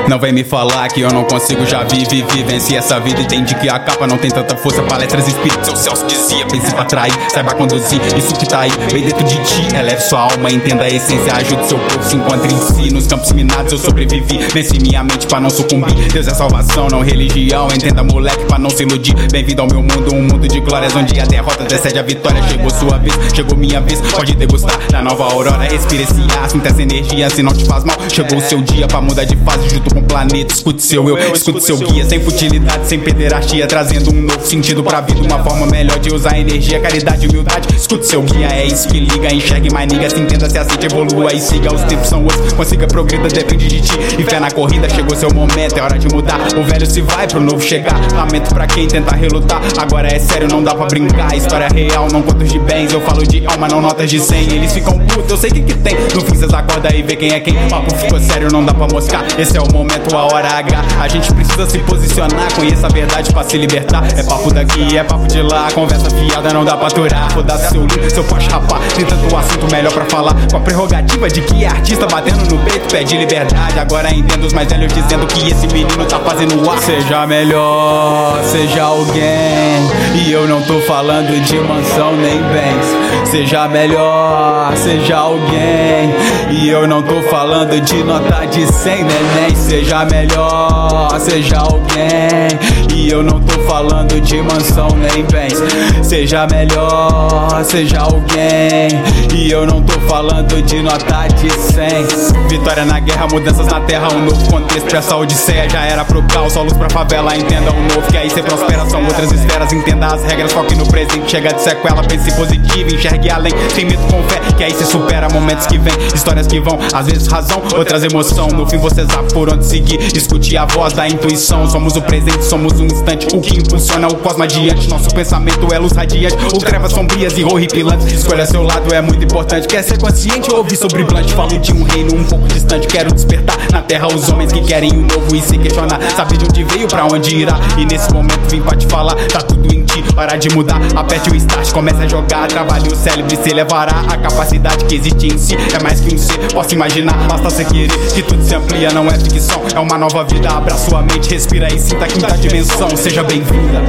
Não vem me falar que eu não consigo, já venci essa vida. Entendi que a capa não tem tanta força. Palestras espíritos, seu Celso dizia. Pense pra atrair, saiba conduzir isso que tá aí bem dentro de ti. Eleve sua alma, entenda a essência, ajude seu povo, se encontre em si. Nos campos minados eu sobrevivi, venci minha mente pra não sucumbir. Deus é salvação, não religião, entenda moleque pra não se iludir. Bem-vindo ao meu mundo, um mundo de glórias onde a derrota antecede a vitória. Chegou sua vez, chegou minha vez, pode degustar da nova aurora. Respira esse ar, sinta essa energia, se não te faz mal. Chegou o seu dia pra mudar de fase junto com o planeta. Escute seu eu, escute seu guia, sem futilidade, sem pederastia, trazendo um novo sentido pra vida, uma forma melhor de usar energia, caridade, humildade. Escute seu guia, é isso que liga, enxergue mais niga, se entenda, se aceite, evolua e siga. Os tempos são outros, consiga progrida, depende de ti. E fé na corrida, chegou seu momento, é hora de mudar. O velho se vai pro novo chegar, lamento pra quem tenta relutar. Agora é sério, não dá pra brincar, história real, não contos de bens. Eu falo de alma, não notas de 100. Eles ficam putos, eu sei que tem. No fim cês acordam e vê quem é quem. Papo ficou sério, não dá pra moscar. Esse é o momento, a hora H. A gente precisa se posicionar, conheça a verdade pra se libertar. É papo daqui, é papo de lá, conversa fiada, não dá pra aturar. Foda-se seu link, seu pode rapar, tem tanto assunto melhor pra falar. Com a prerrogativa de que é artista batendo no peito, pede liberdade. Agora entendo os mais velhos dizendo que esse menino tá fazendo ar. Seja melhor, seja alguém. E eu não tô falando de mansão nem bens. Seja melhor, seja alguém. E eu não tô falando de nota de 100, neném. Seja melhor, seja alguém. E eu não tô falando de mansão nem bens. Seja melhor, seja alguém. E eu não tô falando de nota de 100. Vitória na guerra, mudanças na terra, um novo contexto. Essa odisseia já era pro caos, só luz pra favela. Entenda o novo, que aí cê prospera, são outras esferas. Entenda as regras, foque no presente. Chega de sequela, pense positivo, enxergue além. Sem medo, com fé, que aí cê supera momentos que vem, histórias que vão, às vezes razão, outras emoção. No fim você sabe por onde seguir, escute a voz da intuição. Somos o presente, somos um instante, o que impulsiona o cosmo adiante. Nosso pensamento é luz radiante, ou trevas sombrias e horripilantes. Escolha seu lado, é muito importante. Quer ser consciente ou ouvir sobre Blunt? Falo de um reino um pouco distante, quero despertar na terra os homens que querem o novo e se questionar. Sabe de onde veio, pra onde irá. E nesse momento vim pra te falar, tá tudo em ti, para de mudar. Aperte o start, comece a jogar, trabalhe o cérebro e se levará. A capacidade que existe em si é mais que um ser. Posso imaginar, basta você querer, que tudo se amplia, não é ficção. É uma nova vida, abra sua mente, respira e sinta a quinta dimensão. Seja bem-vinda.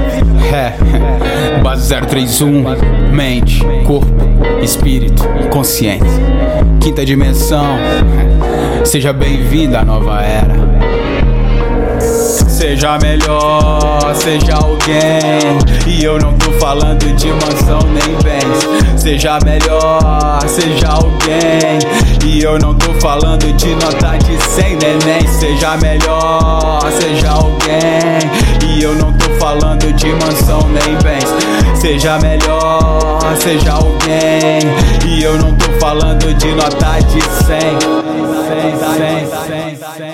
Base 031, mente, corpo, espírito, consciência. Quinta dimensão. Seja bem-vinda à nova era. Seja melhor, seja alguém. E eu não tô falando de mansão nem bens. Seja melhor, seja alguém. E eu não tô falando de nota de 100, neném. Seja melhor, seja alguém. E eu não tô falando de mansão nem bens. Seja melhor, seja alguém. E eu não tô falando de nota de 100.